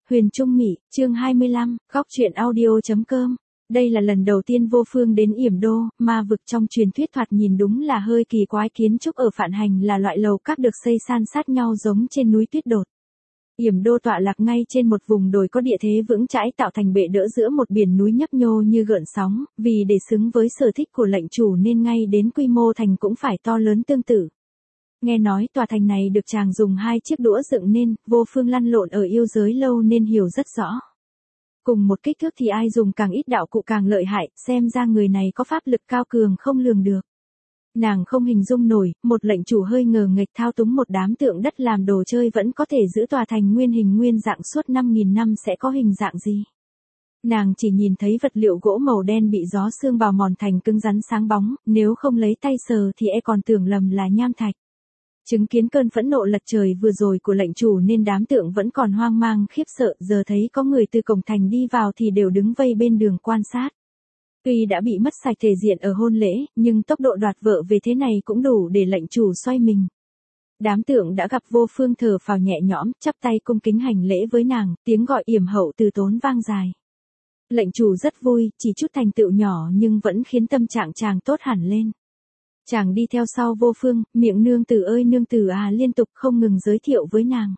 Huyền Trung Mị, chương 25, góc truyện audio.com. Đây là lần đầu tiên Vô Phương đến Yểm Đô, ma vực trong truyền thuyết thoạt nhìn đúng là hơi kỳ quái. Kiến trúc ở Phạn Hành là loại lầu các được xây san sát nhau giống trên núi tuyết đột. Yểm Đô tọa lạc ngay trên một vùng đồi có địa thế vững chãi tạo thành bệ đỡ giữa một biển núi nhấp nhô như gợn sóng, vì để xứng với sở thích của lệnh chủ nên ngay đến quy mô thành cũng phải to lớn tương tự. Nghe nói tòa thành này được chàng dùng 2 chiếc đũa dựng nên, Vô Phương lăn lộn ở yêu giới lâu nên hiểu rất rõ. Cùng một kích thước thì ai dùng càng ít đạo cụ càng lợi hại, xem ra người này có pháp lực cao cường không lường được. Nàng không hình dung nổi, một lệnh chủ hơi ngờ nghệch thao túng một đám tượng đất làm đồ chơi vẫn có thể giữ tòa thành nguyên hình nguyên dạng suốt 5.000 năm sẽ có hình dạng gì. Nàng chỉ nhìn thấy vật liệu gỗ màu đen bị gió sương bào mòn thành cứng rắn sáng bóng, nếu không lấy tay sờ thì còn tưởng lầm là nham thạch. Chứng kiến cơn phẫn nộ lật trời vừa rồi của lệnh chủ nên đám tượng vẫn còn hoang mang khiếp sợ, giờ thấy có người từ cổng thành đi vào thì đều đứng vây bên đường quan sát. Tuy đã bị mất sạch thể diện ở hôn lễ, nhưng tốc độ đoạt vợ về thế này cũng đủ để lệnh chủ xoay mình. Đám tượng đã gặp Vô Phương thở phào nhẹ nhõm, chắp tay cung kính hành lễ với nàng, tiếng gọi yểm hậu từ tốn vang dài. Lệnh chủ rất vui, chỉ chút thành tựu nhỏ nhưng vẫn khiến tâm trạng chàng tốt hẳn lên. Chàng đi theo sau Vô Phương, miệng nương tử ơi nương tử à liên tục không ngừng giới thiệu với nàng.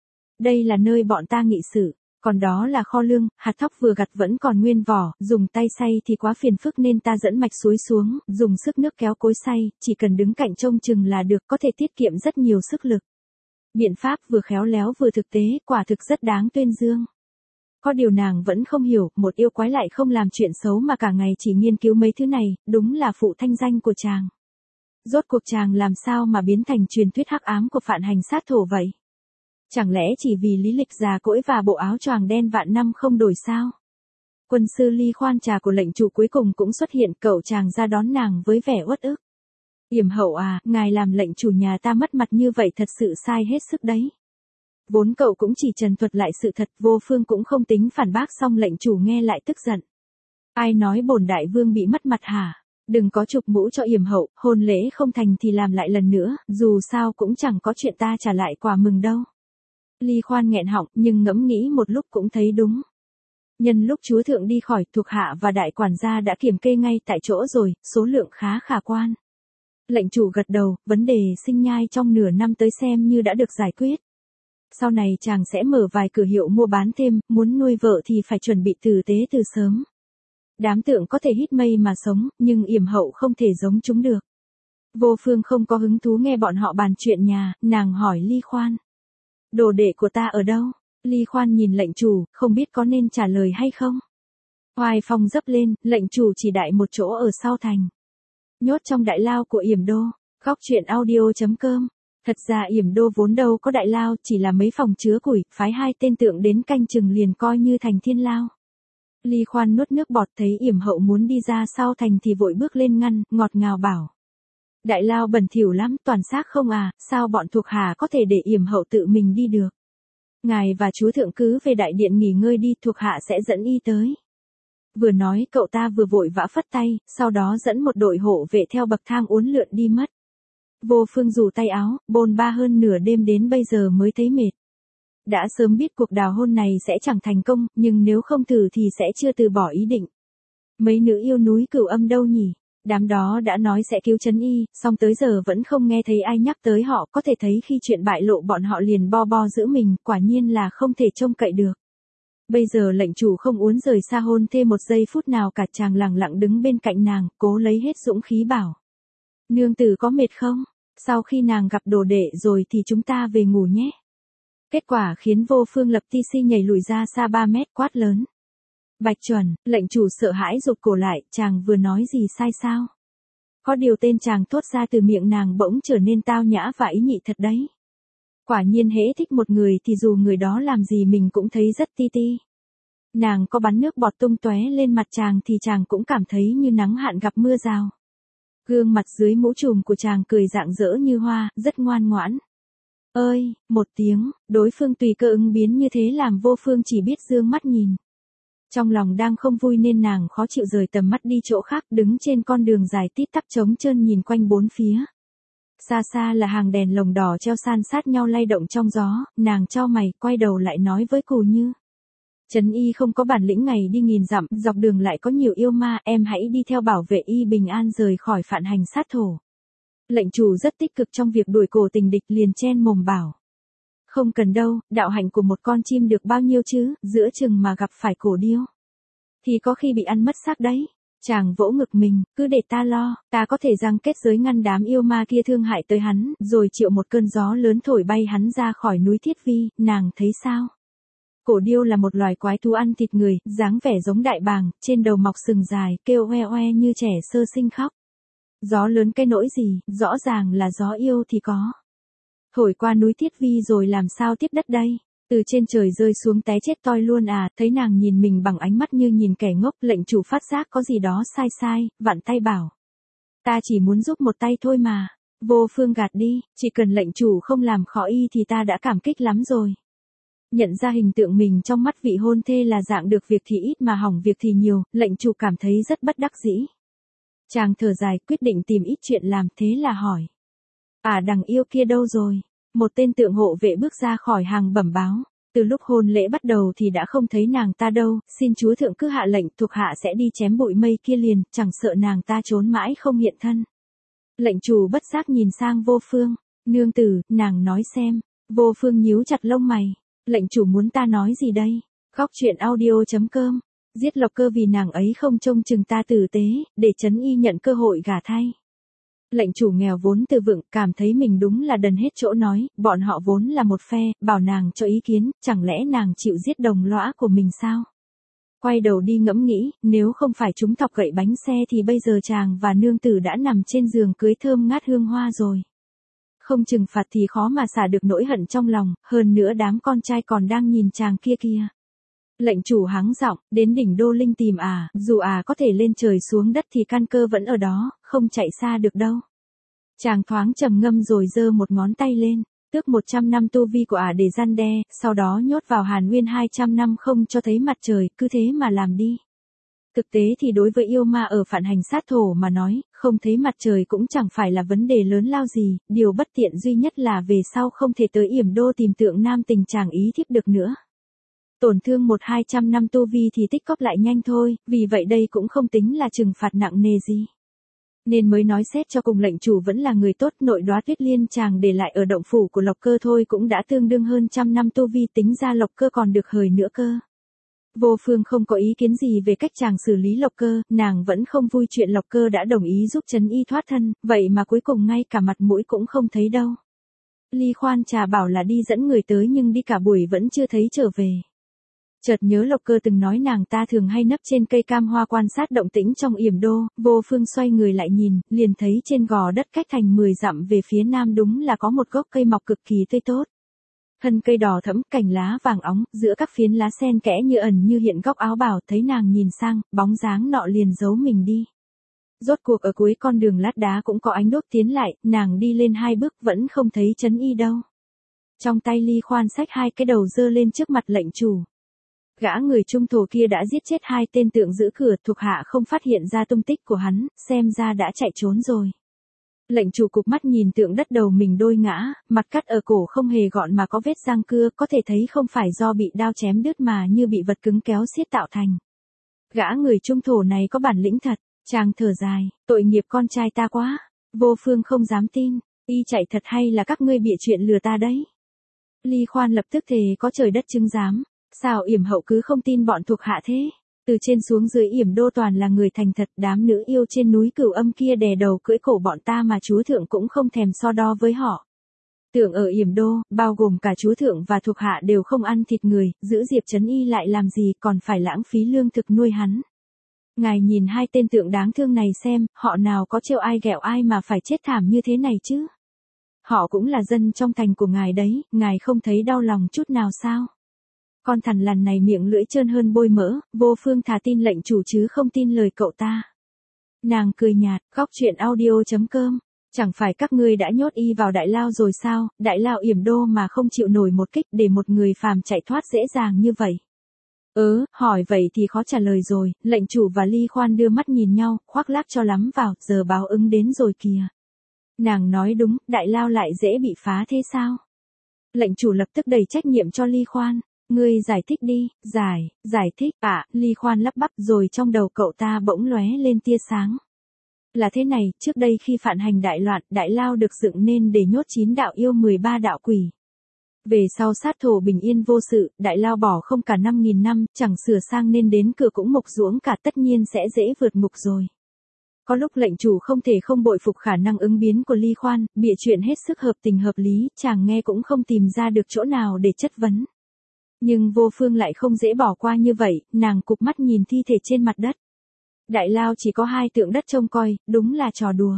Đây là nơi bọn ta nghị sự, còn đó là kho lương, hạt thóc vừa gặt vẫn còn nguyên vỏ, dùng tay xay thì quá phiền phức nên ta dẫn mạch suối xuống, dùng sức nước kéo cối xay, chỉ cần đứng cạnh trông chừng là được, có thể tiết kiệm rất nhiều sức lực. Biện pháp vừa khéo léo vừa thực tế, quả thực rất đáng tuyên dương. Có điều nàng vẫn không hiểu, một yêu quái lại không làm chuyện xấu mà cả ngày chỉ nghiên cứu mấy thứ này, đúng là phụ thanh danh của chàng. Rốt cuộc chàng làm sao mà biến thành truyền thuyết hắc ám của Phạn Hành sát thổ vậy? Chẳng lẽ chỉ vì lý lịch già cỗi và bộ áo choàng đen vạn năm không đổi sao? Quân sư Ly khoan trà của lệnh chủ cuối cùng cũng xuất hiện, cậu chàng ra đón nàng với vẻ uất ức. Yểm hậu à, ngài làm lệnh chủ nhà ta mất mặt như vậy thật sự sai hết sức đấy. Vốn cậu cũng chỉ trần thuật lại sự thật, Vô Phương cũng không tính phản bác, xong lệnh chủ nghe lại tức giận. Ai nói bổn đại vương bị mất mặt hả? Đừng có chụp mũ cho yểm hậu, hôn lễ không thành thì làm lại lần nữa, dù sao cũng chẳng có chuyện ta trả lại quà mừng đâu. Ly khoan nghẹn họng nhưng ngẫm nghĩ một lúc cũng thấy đúng. Nhân lúc chúa thượng đi khỏi, thuộc hạ và đại quản gia đã kiểm kê ngay tại chỗ rồi, số lượng khá khả quan. Lệnh chủ gật đầu, vấn đề sinh nhai trong nửa năm tới xem như đã được giải quyết. Sau này chàng sẽ mở vài cửa hiệu mua bán thêm, muốn nuôi vợ thì phải chuẩn bị tử tế từ sớm. Đám tượng có thể hít mây mà sống, nhưng yểm hậu không thể giống chúng được. Vô Phương không có hứng thú nghe bọn họ bàn chuyện nhà, nàng hỏi Ly khoan. Đồ đệ của ta ở đâu? Ly khoan nhìn lệnh chủ, không biết có nên trả lời hay không. Hoài phong dấp lên, lệnh chủ chỉ đại một chỗ ở sau thành. Nhốt trong đại lao của Yểm Đô, góc truyện audio.com. Thật ra Yểm Đô vốn đâu có đại lao, chỉ là mấy phòng chứa củi, phái 2 tên tượng đến canh chừng liền coi như thành thiên lao. Ly khoan nuốt nước bọt thấy yểm hậu muốn đi ra sau thành thì vội bước lên ngăn, ngọt ngào bảo. Đại lao bẩn thỉu lắm, toàn xác không à, sao bọn thuộc hạ có thể để yểm hậu tự mình đi được. Ngài và chúa thượng cứ về đại điện nghỉ ngơi đi, thuộc hạ sẽ dẫn y tới. Vừa nói cậu ta vừa vội vã phất tay, sau đó dẫn một đội hộ vệ theo bậc thang uốn lượn đi mất. Vô Phương rủ tay áo, bôn ba hơn nửa đêm đến bây giờ mới thấy mệt. Đã sớm biết cuộc đào hôn này sẽ chẳng thành công, nhưng nếu không thử thì sẽ chưa từ bỏ ý định. Mấy nữ yêu núi Cửu Âm đâu nhỉ? Đám đó đã nói sẽ cứu Trấn Y, song tới giờ vẫn không nghe thấy ai nhắc tới họ, có thể thấy khi chuyện bại lộ bọn họ liền bo bo giữ mình, quả nhiên là không thể trông cậy được. Bây giờ lệnh chủ không uốn rời xa hôn thêm một giây phút nào cả, chàng lặng lặng đứng bên cạnh nàng, cố lấy hết dũng khí bảo. Nương tử có mệt không? Sau khi nàng gặp đồ đệ rồi thì chúng ta về ngủ nhé. Kết quả khiến Vô Phương lập ti si nhảy lùi ra xa 3 mét, quát lớn. Bạch chuẩn, lệnh chủ sợ hãi rụt cổ lại, chàng vừa nói gì sai sao? Có điều tên chàng thốt ra từ miệng nàng bỗng trở nên tao nhã và ý nhị thật đấy. Quả nhiên hễ thích một người thì dù người đó làm gì mình cũng thấy rất ti ti. Nàng có bắn nước bọt tung tóe lên mặt chàng thì chàng cũng cảm thấy như nắng hạn gặp mưa rào. Gương mặt dưới mũ trùm của chàng cười rạng rỡ như hoa, rất ngoan ngoãn. Ơi, một tiếng, đối phương tùy cơ ứng biến như thế làm Vô Phương chỉ biết dương mắt nhìn. Trong lòng đang không vui nên nàng khó chịu rời tầm mắt đi chỗ khác, đứng trên con đường dài tít tắp trống trơn nhìn quanh bốn phía. Xa xa là hàng đèn lồng đỏ treo san sát nhau lay động trong gió, nàng chau mày, quay đầu lại nói với Cù Như. Trấn Y không có bản lĩnh ngày đi nghìn dặm, dọc đường lại có nhiều yêu ma, em hãy đi theo bảo vệ y bình an rời khỏi phản hành sát thổ. Lệnh chủ rất tích cực trong việc đuổi cổ tình địch, liền chen mồm bảo. Không cần đâu, đạo hạnh của một con chim được bao nhiêu chứ, giữa chừng mà gặp phải cổ điêu thì có khi bị ăn mất xác đấy. Chàng vỗ ngực mình, cứ để ta lo, ta có thể giăng kết giới ngăn đám yêu ma kia thương hại tới hắn, rồi triệu một cơn gió lớn thổi bay hắn ra khỏi núi Thiết Vi, nàng thấy sao? Cổ điêu là một loài quái thú ăn thịt người, dáng vẻ giống đại bàng, trên đầu mọc sừng dài, kêu oe oe như trẻ sơ sinh khóc. Gió lớn cái nỗi gì, rõ ràng là gió yêu thì có. Thổi qua núi Thiết Vi rồi làm sao tiếp đất đây? Từ trên trời rơi xuống té chết toi luôn à, thấy nàng nhìn mình bằng ánh mắt như nhìn kẻ ngốc, lệnh chủ phát giác có gì đó sai sai, vặn tay bảo. Ta chỉ muốn giúp một tay thôi mà. Vô Phương gạt đi, chỉ cần lệnh chủ không làm khó y thì ta đã cảm kích lắm rồi. Nhận ra hình tượng mình trong mắt vị hôn thê là dạng được việc thì ít mà hỏng việc thì nhiều, lệnh chủ cảm thấy rất bất đắc dĩ. Chàng thở dài quyết định tìm ít chuyện làm, thế là hỏi. Đằng yêu kia đâu rồi? Một tên tượng hộ vệ bước ra khỏi hàng bẩm báo. Từ lúc hôn lễ bắt đầu thì đã không thấy nàng ta đâu, xin chúa thượng cứ hạ lệnh, thuộc hạ sẽ đi chém bụi mây kia liền, chẳng sợ nàng ta trốn mãi không hiện thân. Lệnh chủ bất giác nhìn sang Vô Phương. Nương tử, nàng nói xem. Vô Phương nhíu chặt lông mày. Lệnh chủ muốn ta nói gì đây? Góc truyện audio.com. Giết Lộc Cơ vì nàng ấy không trông chừng ta tử tế, để Trấn Y nhận cơ hội gả thay. Lệnh chủ nghèo vốn từ vựng, cảm thấy mình đúng là đần hết chỗ nói, bọn họ vốn là một phe, bảo nàng cho ý kiến, chẳng lẽ nàng chịu giết đồng lõa của mình sao? Quay đầu đi ngẫm nghĩ, nếu không phải chúng thọc gậy bánh xe thì bây giờ chàng và nương tử đã nằm trên giường cưới thơm ngát hương hoa rồi. Không trừng phạt thì khó mà xả được nỗi hận trong lòng, hơn nữa đám con trai còn đang nhìn chàng kia kia. Lệnh chủ hắng giọng, đến đỉnh Đô Linh tìm dù có thể lên trời xuống đất thì căn cơ vẫn ở đó, không chạy xa được đâu. Chàng thoáng trầm ngâm rồi giơ một ngón tay lên, tước 100 năm tu vi của để răn đe, sau đó nhốt vào Hàn Nguyên 200 năm không cho thấy mặt trời, cứ thế mà làm đi. Thực tế thì đối với yêu ma ở phản hành sát thổ mà nói, không thấy mặt trời cũng chẳng phải là vấn đề lớn lao gì, điều bất tiện duy nhất là về sau không thể tới Yểm Đô tìm tượng nam tình chàng ý thiếp được nữa. Tổn thương 100-200 năm tu vi thì tích cóp lại nhanh thôi, vì vậy đây cũng không tính là trừng phạt nặng nề gì. Nên mới nói xét cho cùng lệnh chủ vẫn là người tốt, nội Đóa Tuyết Liên chàng để lại ở động phủ của Lộc Cơ thôi cũng đã tương đương hơn 100 năm tu vi, tính ra Lộc Cơ còn được hời nữa cơ. Vô Phương không có ý kiến gì về cách chàng xử lý Lộc Cơ, nàng vẫn không vui chuyện Lộc Cơ đã đồng ý giúp Trấn Y thoát thân, vậy mà cuối cùng ngay cả mặt mũi cũng không thấy đâu. Ly Khoan Trà bảo là đi dẫn người tới nhưng đi cả buổi vẫn chưa thấy trở về. Chợt nhớ Lộc Cơ từng nói nàng ta thường hay nấp trên cây cam hoa quan sát động tĩnh trong Yểm Đô, Vô Phương xoay người lại nhìn, liền thấy trên gò đất cách thành 10 dặm về phía nam đúng là có một gốc cây mọc cực kỳ tươi tốt. Thân cây đỏ thẫm, cành lá vàng óng, giữa các phiến lá xen kẽ như ẩn như hiện góc áo bào, thấy nàng nhìn sang, bóng dáng nọ liền giấu mình đi. Rốt cuộc ở cuối con đường lát đá cũng có ánh đốt tiến lại, nàng đi lên 2 bước vẫn không thấy Trấn Y đâu. Trong tay Ly Khoan xách 2 cái đầu dơ lên trước mặt lệnh chủ. Gã người trung thổ kia đã giết chết 2 tên tượng giữ cửa, thuộc hạ không phát hiện ra tung tích của hắn, xem ra đã chạy trốn rồi. Lệnh chủ cụp mắt nhìn tượng đất đầu mình đôi ngã, mặt cắt ở cổ không hề gọn mà có vết răng cưa, có thể thấy không phải do bị đao chém đứt mà như bị vật cứng kéo xiết tạo thành. Gã người trung thổ này có bản lĩnh thật, chàng thở dài, tội nghiệp con trai ta quá. Vô Phương không dám tin, y chạy thật hay là các ngươi bịa chuyện lừa ta đấy. Ly Khoan lập tức thề có trời đất chứng giám, sao Yểm hậu cứ không tin bọn thuộc hạ thế? Từ trên xuống dưới Yểm Đô toàn là người thành thật, đám nữ yêu trên núi Cửu Âm kia đè đầu cưỡi cổ bọn ta mà chúa thượng cũng không thèm so đo với họ. Tưởng ở Yểm Đô, bao gồm cả chúa thượng và thuộc hạ đều không ăn thịt người, giữ Diệp Trấn Y lại làm gì còn phải lãng phí lương thực nuôi hắn. Ngài nhìn 2 tên tượng đáng thương này xem, họ nào có trêu ai ghẹo ai mà phải chết thảm như thế này chứ. Họ cũng là dân trong thành của ngài đấy, ngài không thấy đau lòng chút nào sao? Con thằn lằn này miệng lưỡi trơn hơn bôi mỡ, Vô Phương thà tin lệnh chủ chứ không tin lời cậu ta. Nàng cười nhạt, góc truyện audio.com. Chẳng phải các ngươi đã nhốt y vào đại lao rồi sao, đại lao Yểm Đô mà không chịu nổi một kích để một người phàm chạy thoát dễ dàng như vậy. Hỏi vậy thì khó trả lời rồi, lệnh chủ và Ly Khoan đưa mắt nhìn nhau, khoác lác cho lắm vào, giờ báo ứng đến rồi kìa. Nàng nói đúng, đại lao lại dễ bị phá thế sao? Lệnh chủ lập tức đẩy trách nhiệm cho Ly Khoan. Ngươi giải thích đi, giải thích Ly Khoan lắp bắp rồi trong đầu cậu ta bỗng lóe lên tia sáng. Là thế này, trước đây khi phản hành đại loạn, đại lao được dựng nên để nhốt 9 đạo yêu 13 đạo quỷ. Về sau sát thổ bình yên vô sự, đại lao bỏ không cả 5.000 năm, chẳng sửa sang nên đến cửa cũng mục ruỗng cả, tất nhiên sẽ dễ vượt ngục rồi. Có lúc lệnh chủ không thể không bội phục khả năng ứng biến của Ly Khoan, bịa chuyện hết sức hợp tình hợp lý, chàng nghe cũng không tìm ra được chỗ nào để chất vấn. Nhưng Vô Phương lại không dễ bỏ qua như vậy, nàng cụp mắt nhìn thi thể trên mặt đất. Đại lao chỉ có 2 tượng đất trông coi, đúng là trò đùa.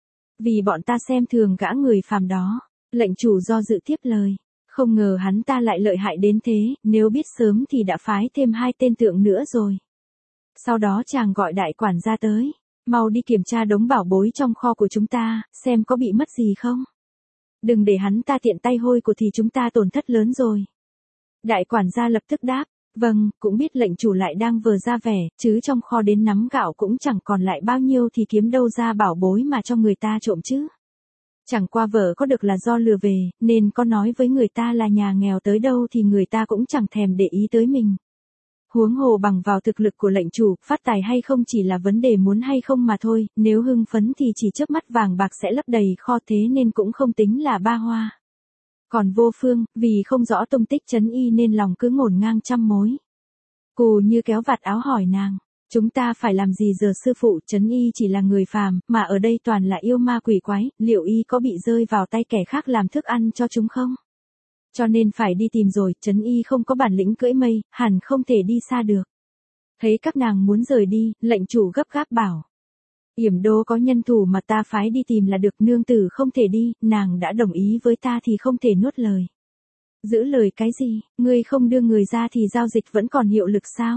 Vì bọn ta xem thường gã người phàm đó, lệnh chủ do dự tiếp lời. Không ngờ hắn ta lại lợi hại đến thế, nếu biết sớm thì đã phái thêm 2 tên tượng nữa rồi. Sau đó chàng gọi đại quản gia tới. Mau đi kiểm tra đống bảo bối trong kho của chúng ta, xem có bị mất gì không. Đừng để hắn ta tiện tay hôi của thì chúng ta tổn thất lớn rồi. Đại quản gia lập tức đáp, vâng, cũng biết lệnh chủ lại đang vờ ra vẻ, chứ trong kho đến nắm gạo cũng chẳng còn lại bao nhiêu thì kiếm đâu ra bảo bối mà cho người ta trộm chứ. Chẳng qua vợ có được là do lừa về, nên có nói với người ta là nhà nghèo tới đâu thì người ta cũng chẳng thèm để ý tới mình. Huống hồ bằng vào thực lực của lệnh chủ, phát tài hay không chỉ là vấn đề muốn hay không mà thôi, nếu hưng phấn thì chỉ chớp mắt vàng bạc sẽ lấp đầy kho, thế nên cũng không tính là ba hoa. Còn Vô Phương, vì không rõ tung tích Trấn Y nên lòng cứ ngổn ngang trăm mối. Cù Như kéo vạt áo hỏi nàng, chúng ta phải làm gì giờ sư phụ? Trấn Y chỉ là người phàm, mà ở đây toàn là yêu ma quỷ quái, liệu y có bị rơi vào tay kẻ khác làm thức ăn cho chúng không? Cho nên phải đi tìm rồi, Trấn Y không có bản lĩnh cưỡi mây, hẳn không thể đi xa được. Thấy các nàng muốn rời đi, lệnh chủ gấp gáp bảo. Yểm Đô có nhân thủ mà ta phái đi tìm là được, nương tử không thể đi, nàng đã đồng ý với ta thì không thể nuốt lời. Giữ lời cái gì, ngươi không đưa người ra thì giao dịch vẫn còn hiệu lực sao?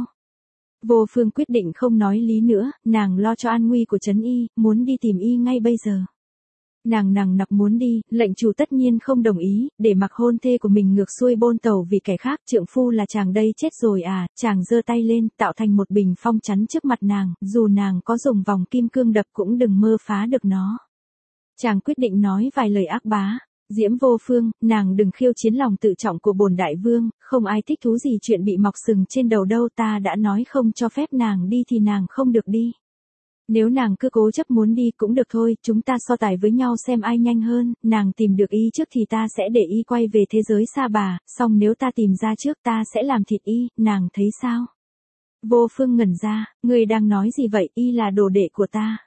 Vô Phương quyết định không nói lý nữa, nàng lo cho an nguy của Trấn Y, muốn đi tìm y ngay bây giờ. Nàng nặc muốn đi, lệnh chủ tất nhiên không đồng ý, để mặc hôn thê của mình ngược xuôi bôn tàu vì kẻ khác, trượng phu là chàng đây chết rồi à? Chàng giơ tay lên, tạo thành một bình phong chắn trước mặt nàng, dù nàng có dùng vòng kim cương đập cũng đừng mơ phá được nó. Chàng quyết định nói vài lời ác bá. Diễm Vô Phương, nàng đừng khiêu chiến lòng tự trọng của bổn đại vương, không ai thích thú gì chuyện bị mọc sừng trên đầu đâu, ta đã nói không cho phép nàng đi thì nàng không được đi. Nếu nàng cứ cố chấp muốn đi cũng được thôi, chúng ta so tài với nhau xem ai nhanh hơn, nàng tìm được y trước thì ta sẽ để y quay về thế giới Sa Bà, xong nếu ta tìm ra trước ta sẽ làm thịt y, nàng thấy sao? Vô Phương ngẩn ra, người đang nói gì vậy, y là đồ đệ của ta.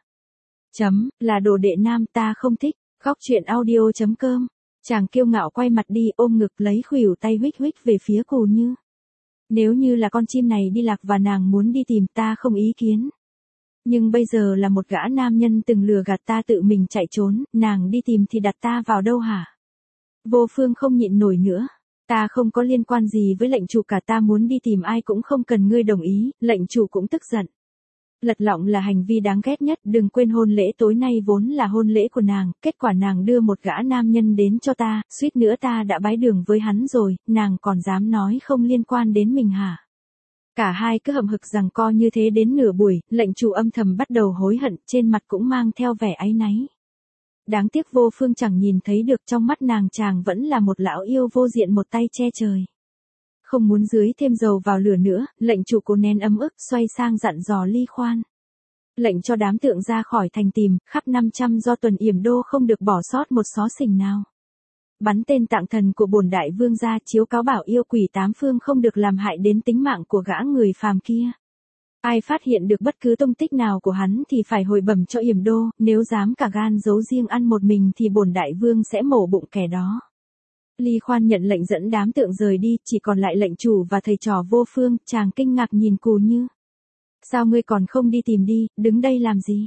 Là đồ đệ nam, ta không thích. Góc truyện audio.com. Chàng kiêu ngạo quay mặt đi, ôm ngực lấy khuỷu tay huých huých về phía Cù Như. Nếu như là con chim này đi lạc và nàng muốn đi tìm ta không ý kiến. Nhưng bây giờ là một gã nam nhân từng lừa gạt ta tự mình chạy trốn, nàng đi tìm thì đặt ta vào đâu hả? Vô Phương không nhịn nổi nữa. Ta không có liên quan gì với lệnh chủ cả, ta muốn đi tìm ai cũng không cần ngươi đồng ý, lệnh chủ cũng tức giận. Lật lọng là hành vi đáng ghét nhất, đừng quên hôn lễ tối nay vốn là hôn lễ của nàng, kết quả nàng đưa một gã nam nhân đến cho ta, suýt nữa ta đã bái đường với hắn rồi, nàng còn dám nói không liên quan đến mình hả? Cả hai cứ hậm hực giằng co như thế đến nửa buổi, lệnh chủ âm thầm bắt đầu hối hận, trên mặt cũng mang theo vẻ áy náy. Đáng tiếc Vô Phương chẳng nhìn thấy được, trong mắt nàng chàng vẫn là một lão yêu vô diện một tay che trời. Không muốn dưới thêm dầu vào lửa nữa, lệnh chủ cố nén ấm ức, xoay sang dặn dò Ly Khoan. Lệnh cho đám tượng ra khỏi thành tìm, khắp 500 do tuần Yểm Đô không được bỏ sót một xó xỉnh nào. Bắn tên tạng thần của bổn đại vương ra, chiếu cáo bảo yêu quỷ 8 phương không được làm hại đến tính mạng của gã người phàm kia. Ai phát hiện được bất cứ tung tích nào của hắn thì phải hồi bẩm cho Yểm Đô, nếu dám cả gan giấu riêng ăn một mình thì bổn đại vương sẽ mổ bụng kẻ đó. Ly Khoan nhận lệnh dẫn đám tượng rời đi, chỉ còn lại lệnh chủ và thầy trò Vô Phương, chàng kinh ngạc nhìn Cù Như. Sao ngươi còn không đi tìm đi, đứng đây làm gì?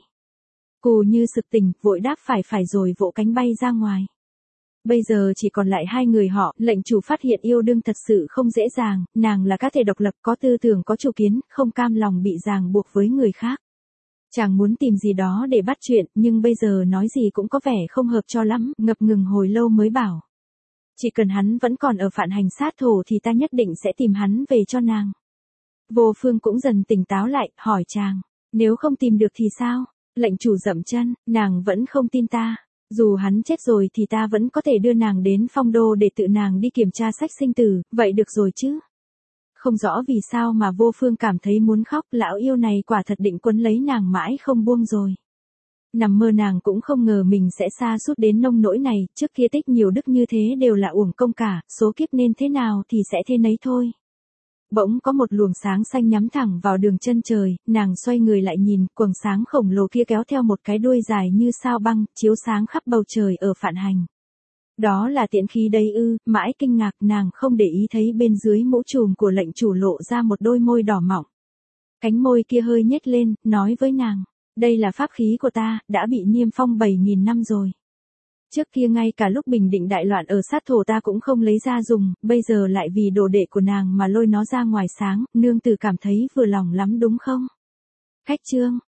Cù Như sực tỉnh, vội đáp phải rồi vỗ cánh bay ra ngoài. Bây giờ chỉ còn lại hai người họ, lệnh chủ phát hiện yêu đương thật sự không dễ dàng, nàng là cá thể độc lập, có tư tưởng có chủ kiến, không cam lòng bị ràng buộc với người khác. Chàng muốn tìm gì đó để bắt chuyện, nhưng bây giờ nói gì cũng có vẻ không hợp cho lắm, ngập ngừng hồi lâu mới bảo. Chỉ cần hắn vẫn còn ở phản hành sát thổ thì ta nhất định sẽ tìm hắn về cho nàng. Vô Phương cũng dần tỉnh táo lại, hỏi chàng, nếu không tìm được thì sao? Lệnh chủ dậm chân, nàng vẫn không tin ta. Dù hắn chết rồi thì ta vẫn có thể đưa nàng đến Phong Đô để tự nàng đi kiểm tra sách sinh tử, vậy được rồi chứ? không rõ vì sao mà Vô Phương cảm thấy muốn khóc, lão yêu này quả thật định quấn lấy nàng mãi không buông rồi. Nằm mơ nàng cũng không ngờ mình sẽ sa sút đến nông nỗi này, trước kia tích nhiều đức như thế đều là uổng công cả, số kiếp nên thế nào thì sẽ thế nấy thôi. Bỗng có một luồng sáng xanh nhắm thẳng vào đường chân trời, nàng xoay người lại nhìn, quầng sáng khổng lồ kia kéo theo một cái đuôi dài như sao băng, chiếu sáng khắp bầu trời ở Phạn Hành. Đó là tiễn khí đấy ư? Mãi kinh ngạc nàng không để ý thấy bên dưới mũ trùm của lệnh chủ lộ ra một đôi môi đỏ mọng. Cánh môi kia hơi nhếch lên, nói với nàng, đây là pháp khí của ta, đã bị niêm phong 7.000 năm rồi. Trước kia ngay cả lúc bình định đại loạn ở sát thổ ta cũng không lấy ra dùng, bây giờ lại vì đồ đệ của nàng mà lôi nó ra ngoài sáng, nương tử cảm thấy vừa lòng lắm đúng không? Khách trương,